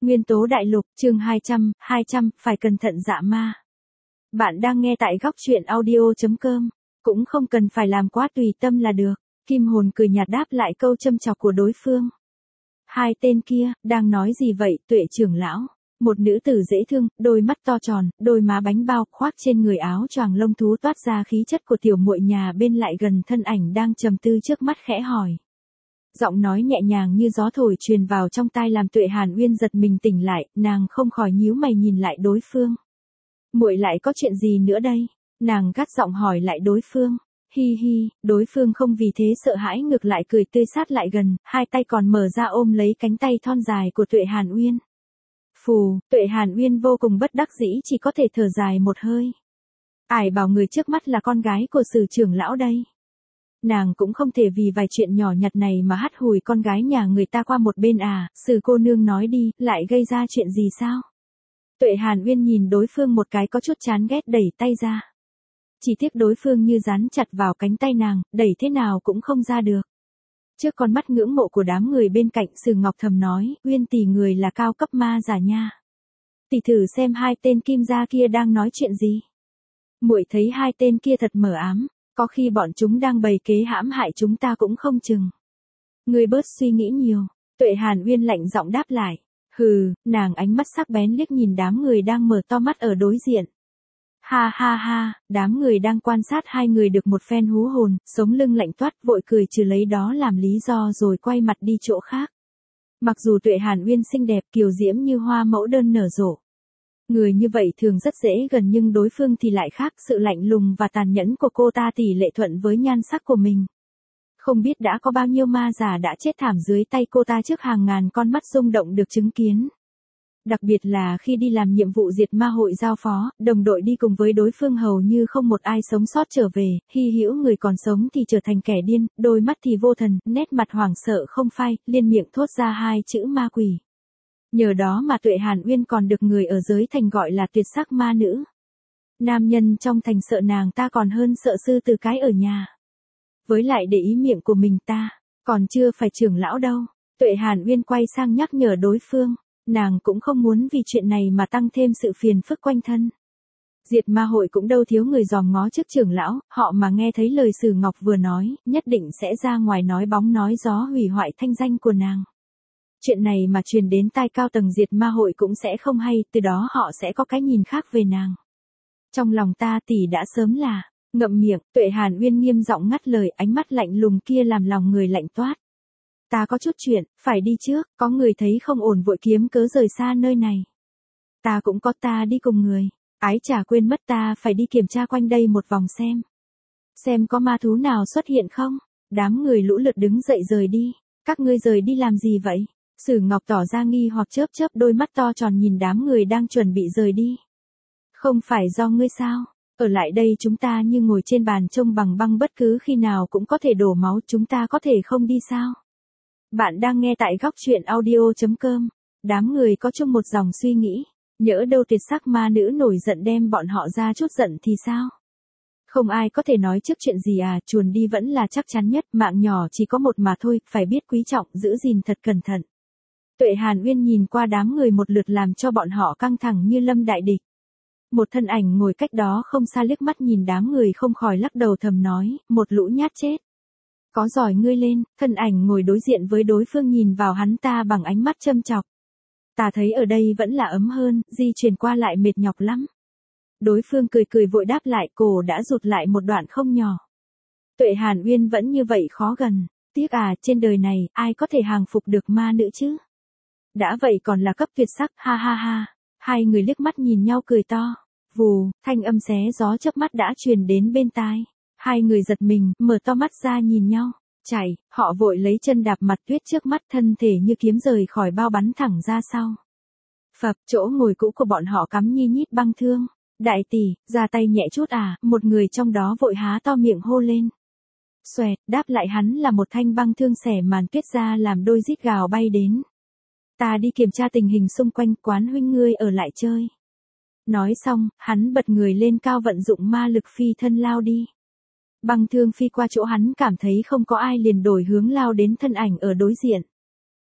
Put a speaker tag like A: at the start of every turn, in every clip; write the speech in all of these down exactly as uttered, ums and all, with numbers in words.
A: Nguyên tố đại lục, chương hai trăm, hai trăm, phải cẩn thận dạ ma. Bạn đang nghe tại góc truyện audio chấm com, cũng không cần phải làm quá tùy tâm là được. Kim hồn cười nhạt đáp lại câu châm chọc của đối phương. Hai tên kia, đang nói gì vậy, Tuệ trưởng lão? Một nữ tử dễ thương, đôi mắt to tròn, đôi má bánh bao, khoác trên người áo choàng lông thú toát ra khí chất của tiểu muội nhà bên lại gần thân ảnh đang trầm tư trước mắt khẽ hỏi. Giọng nói nhẹ nhàng như gió thổi truyền vào trong tai làm Tuệ Hàn Uyên giật mình tỉnh lại, nàng không khỏi nhíu mày nhìn lại đối phương. Muội lại có chuyện gì nữa đây? Nàng gắt giọng hỏi lại đối phương. Hi hi, đối phương không vì thế sợ hãi ngược lại cười tươi sát lại gần, hai tay còn mở ra ôm lấy cánh tay thon dài của Tuệ Hàn Uyên. Phù, Tuệ Hàn Uyên vô cùng bất đắc dĩ chỉ có thể thở dài một hơi. Ải bảo người trước mắt là con gái của Sử trưởng lão đây. Nàng cũng không thể vì vài chuyện nhỏ nhặt này mà hắt hủi con gái nhà người ta qua một bên à, Sử cô nương nói đi, lại gây ra chuyện gì sao? Tuệ Hàn Uyên nhìn đối phương một cái có chút chán ghét đẩy tay ra. Chỉ tiếc đối phương như dán chặt vào cánh tay nàng, đẩy thế nào cũng không ra được. Trước con mắt ngưỡng mộ của đám người bên cạnh, Sử Ngọc thầm nói, Uyên tỷ người là cao cấp ma giả nha. Tỷ thử xem hai tên kim gia kia đang nói chuyện gì. Muội thấy hai tên kia thật mờ ám. Có khi bọn chúng đang bày kế hãm hại chúng ta cũng không chừng. Ngươi bớt suy nghĩ nhiều. Tuệ Hàn Uyên lạnh giọng đáp lại. Hừ, nàng ánh mắt sắc bén liếc nhìn đám người đang mở to mắt ở đối diện. Ha ha ha, đám người đang quan sát hai người được một phen hú hồn, sống lưng lạnh toát vội cười trừ lấy đó làm lý do rồi quay mặt đi chỗ khác. Mặc dù Tuệ Hàn Uyên xinh đẹp kiều diễm như hoa mẫu đơn nở rộ. Người như vậy thường rất dễ gần nhưng đối phương thì lại khác, sự lạnh lùng và tàn nhẫn của cô ta tỷ lệ thuận với nhan sắc của mình. Không biết đã có bao nhiêu ma giả đã chết thảm dưới tay cô ta trước hàng ngàn con mắt rung động được chứng kiến. Đặc biệt là khi đi làm nhiệm vụ diệt ma hội giao phó, đồng đội đi cùng với đối phương hầu như không một ai sống sót trở về, hy hữu người còn sống thì trở thành kẻ điên, đôi mắt thì vô thần, nét mặt hoảng sợ không phai, liên miệng thốt ra hai chữ ma quỷ. Nhờ đó mà Tuệ Hàn Uyên còn được người ở giới thành gọi là tuyệt sắc ma nữ. Nam nhân trong thành sợ nàng ta còn hơn sợ sư tử cái ở nhà. Với lại để ý miệng của mình ta, còn chưa phải trưởng lão đâu. Tuệ Hàn Uyên quay sang nhắc nhở đối phương, nàng cũng không muốn vì chuyện này mà tăng thêm sự phiền phức quanh thân. Diệt ma hội cũng đâu thiếu người dòm ngó trước trưởng lão, họ mà nghe thấy lời Sử Ngọc vừa nói, nhất định sẽ ra ngoài nói bóng nói gió hủy hoại thanh danh của nàng. Chuyện này mà truyền đến tai cao tầng diệt ma hội cũng sẽ không hay, từ đó họ sẽ có cái nhìn khác về nàng. Trong lòng ta tỷ đã sớm là, ngậm miệng, Tuệ Hàn Uyên nghiêm giọng ngắt lời, ánh mắt lạnh lùng kia làm lòng người lạnh toát. Ta có chút chuyện, phải đi trước, có người thấy không ổn vội kiếm cớ rời xa nơi này. Ta cũng có ta đi cùng người, ái chả quên mất ta phải đi kiểm tra quanh đây một vòng xem. Xem có ma thú nào xuất hiện không, đám người lũ lượt đứng dậy rời đi, các ngươi rời đi làm gì vậy? Sử Ngọc tỏ ra nghi hoặc chớp chớp đôi mắt to tròn nhìn đám người đang chuẩn bị rời đi. Không phải do ngươi sao? Ở lại đây chúng ta như ngồi trên bàn trông bằng băng bất cứ khi nào cũng có thể đổ máu, chúng ta có thể không đi sao? Bạn đang nghe tại góc truyện audio chấm com. Đám người có chung một dòng suy nghĩ. Nhỡ đâu tuyệt sắc ma nữ nổi giận đem bọn họ ra chút giận thì sao? Không ai có thể nói trước chuyện gì à, chuồn đi vẫn là chắc chắn nhất, mạng nhỏ chỉ có một mà thôi, phải biết quý trọng, giữ gìn thật cẩn thận. Tuệ Hàn Uyên nhìn qua đám người một lượt làm cho bọn họ căng thẳng như lâm đại địch. Một thân ảnh ngồi cách đó không xa liếc mắt nhìn đám người không khỏi lắc đầu thầm nói, một lũ nhát chết. Có giỏi ngươi lên, thân ảnh ngồi đối diện với đối phương nhìn vào hắn ta bằng ánh mắt châm chọc. Ta thấy ở đây vẫn là ấm hơn, di chuyển qua lại mệt nhọc lắm. Đối phương cười cười vội đáp lại, cổ đã rụt lại một đoạn không nhỏ. Tuệ Hàn Uyên vẫn như vậy khó gần, tiếc à, trên đời này, ai có thể hàng phục được ma nữ chứ? Đã vậy còn là cấp tuyệt sắc, ha ha ha. Hai người liếc mắt nhìn nhau cười to. Vù, thanh âm xé gió chớp mắt đã truyền đến bên tai. Hai người giật mình, mở to mắt ra nhìn nhau. Chạy, họ vội lấy chân đạp mặt tuyết trước mắt, thân thể như kiếm rời khỏi bao bắn thẳng ra sau. Phập, chỗ ngồi cũ của bọn họ cắm nhi nhít băng thương. Đại tỷ, ra tay nhẹ chút à, một người trong đó vội há to miệng hô lên. Xoẹt, đáp lại hắn là một thanh băng thương xẻ màn tuyết ra làm đôi rít gào bay đến. Ta đi kiểm tra tình hình xung quanh, quán huynh ngươi ở lại chơi. Nói xong, hắn bật người lên cao vận dụng ma lực phi thân lao đi. Băng thương phi qua chỗ hắn cảm thấy không có ai liền đổi hướng lao đến thân ảnh ở đối diện.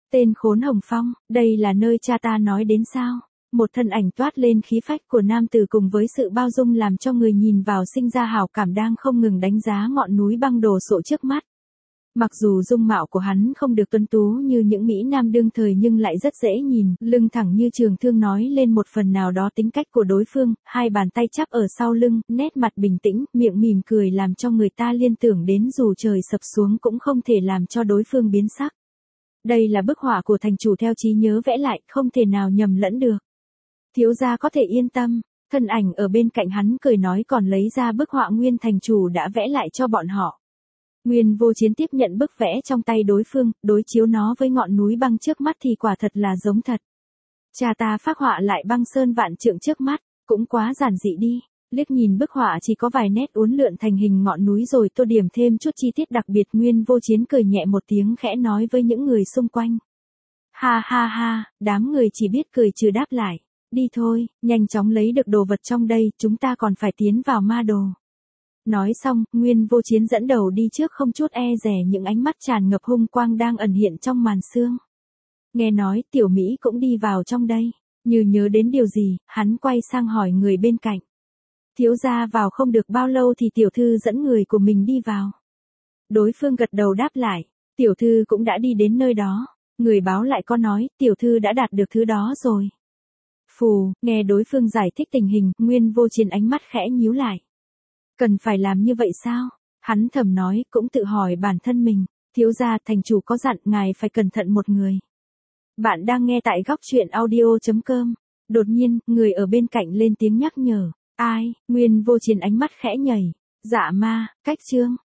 A: Tên khốn Hồng Phong, đây là nơi cha ta nói đến sao? Một thân ảnh toát lên khí phách của nam tử cùng với sự bao dung làm cho người nhìn vào sinh ra hảo cảm đang không ngừng đánh giá ngọn núi băng đồ sộ trước mắt. Mặc dù dung mạo của hắn không được tuấn tú như những mỹ nam đương thời nhưng lại rất dễ nhìn, lưng thẳng như trường thương nói lên một phần nào đó tính cách của đối phương, hai bàn tay chắp ở sau lưng, nét mặt bình tĩnh, miệng mỉm cười làm cho người ta liên tưởng đến dù trời sập xuống cũng không thể làm cho đối phương biến sắc. Đây là bức họa của thành chủ theo trí nhớ vẽ lại, không thể nào nhầm lẫn được. Thiếu gia có thể yên tâm, thân ảnh ở bên cạnh hắn cười nói còn lấy ra bức họa nguyên thành chủ đã vẽ lại cho bọn họ. Nguyên Vô Chiến tiếp nhận bức vẽ trong tay đối phương, đối chiếu nó với ngọn núi băng trước mắt thì quả thật là giống thật. Cha ta phác họa lại băng sơn vạn trượng trước mắt, cũng quá giản dị đi. Liếc nhìn bức họa chỉ có vài nét uốn lượn thành hình ngọn núi rồi tô điểm thêm chút chi tiết đặc biệt. Nguyên Vô Chiến cười nhẹ một tiếng khẽ nói với những người xung quanh. Ha ha ha, đám người chỉ biết cười trừ đáp lại. Đi thôi, nhanh chóng lấy được đồ vật trong đây, chúng ta còn phải tiến vào ma đồ. Nói xong, Nguyên Vô Chiến dẫn đầu đi trước không chút e dè những ánh mắt tràn ngập hung quang đang ẩn hiện trong màn sương. Nghe nói Tiểu Mỹ cũng đi vào trong đây, như nhớ đến điều gì, hắn quay sang hỏi người bên cạnh. Thiếu gia vào không được bao lâu thì tiểu thư dẫn người của mình đi vào. Đối phương gật đầu đáp lại, tiểu thư cũng đã đi đến nơi đó, người báo lại có nói, tiểu thư đã đạt được thứ đó rồi. Phù, nghe đối phương giải thích tình hình, Nguyên Vô Chiến ánh mắt khẽ nhíu lại. Cần phải làm như vậy sao? Hắn thầm nói, cũng tự hỏi bản thân mình, thiếu gia thành chủ có dặn ngài phải cẩn thận một người. Bạn đang nghe tại góc truyện audio chấm com. Đột nhiên, người ở bên cạnh lên tiếng nhắc nhở. Ai? Nguyên Vô Chiến ánh mắt khẽ nhảy. Dạ ma, cách chương.